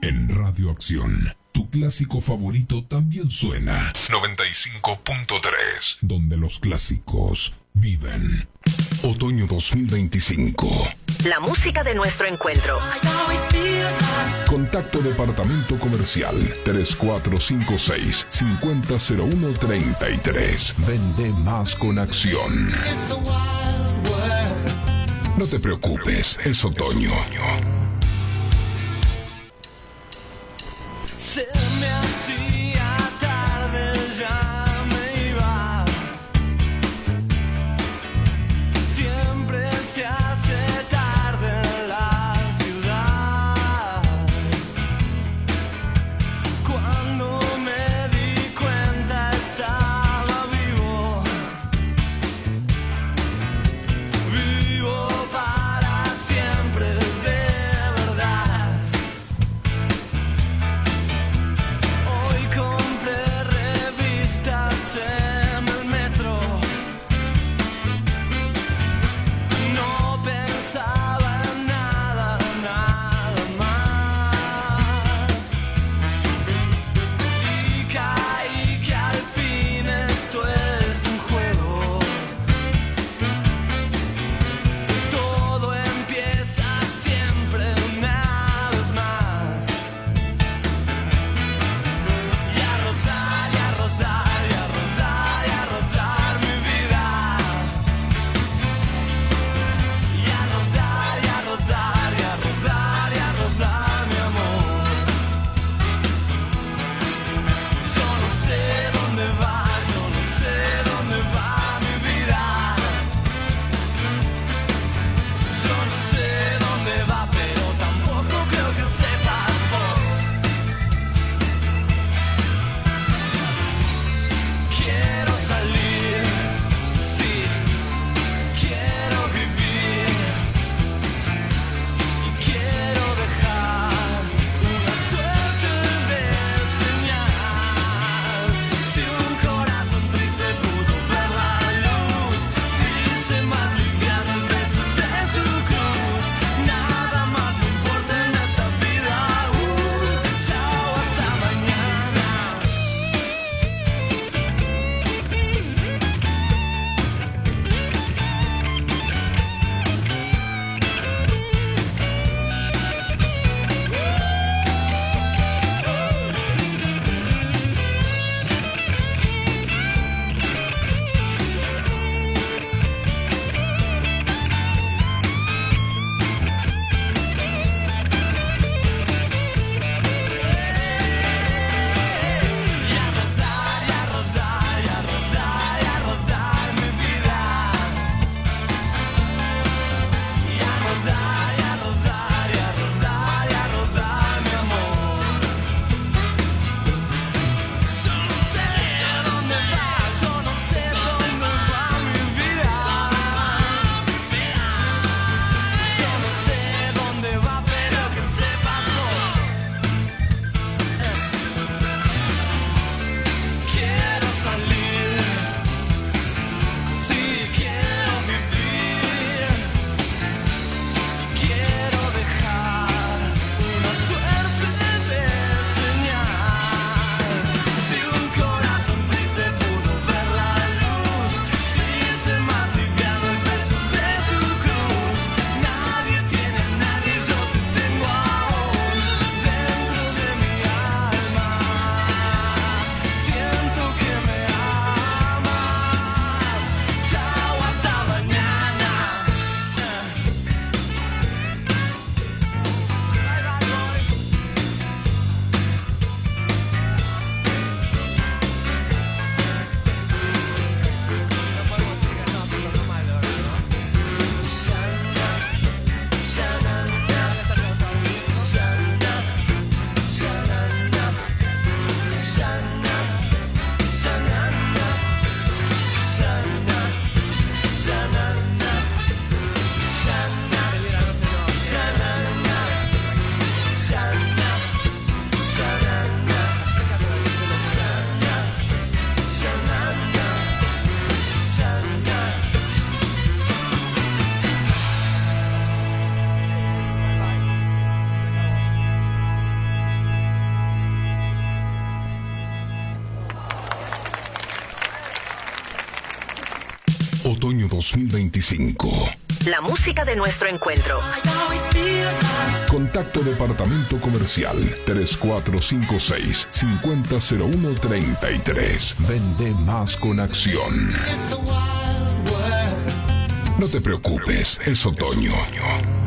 En Radio Acción, tu clásico favorito también suena. 95.3, donde los clásicos viven. Otoño 2025. La música de nuestro encuentro. Contacto Departamento Comercial 3456-500133. Vende más con Acción. No te preocupes, es otoño. Se me hacía tarde, ya me iba. Siempre se hace tarde en la ciudad. Cuando me di cuenta estaba vivo. Vivo para siempre, de verdad. Otoño 2025. La música de nuestro encuentro. Contacto Departamento Comercial 3456-500133. Vende más con acción. No te preocupes, es otoño.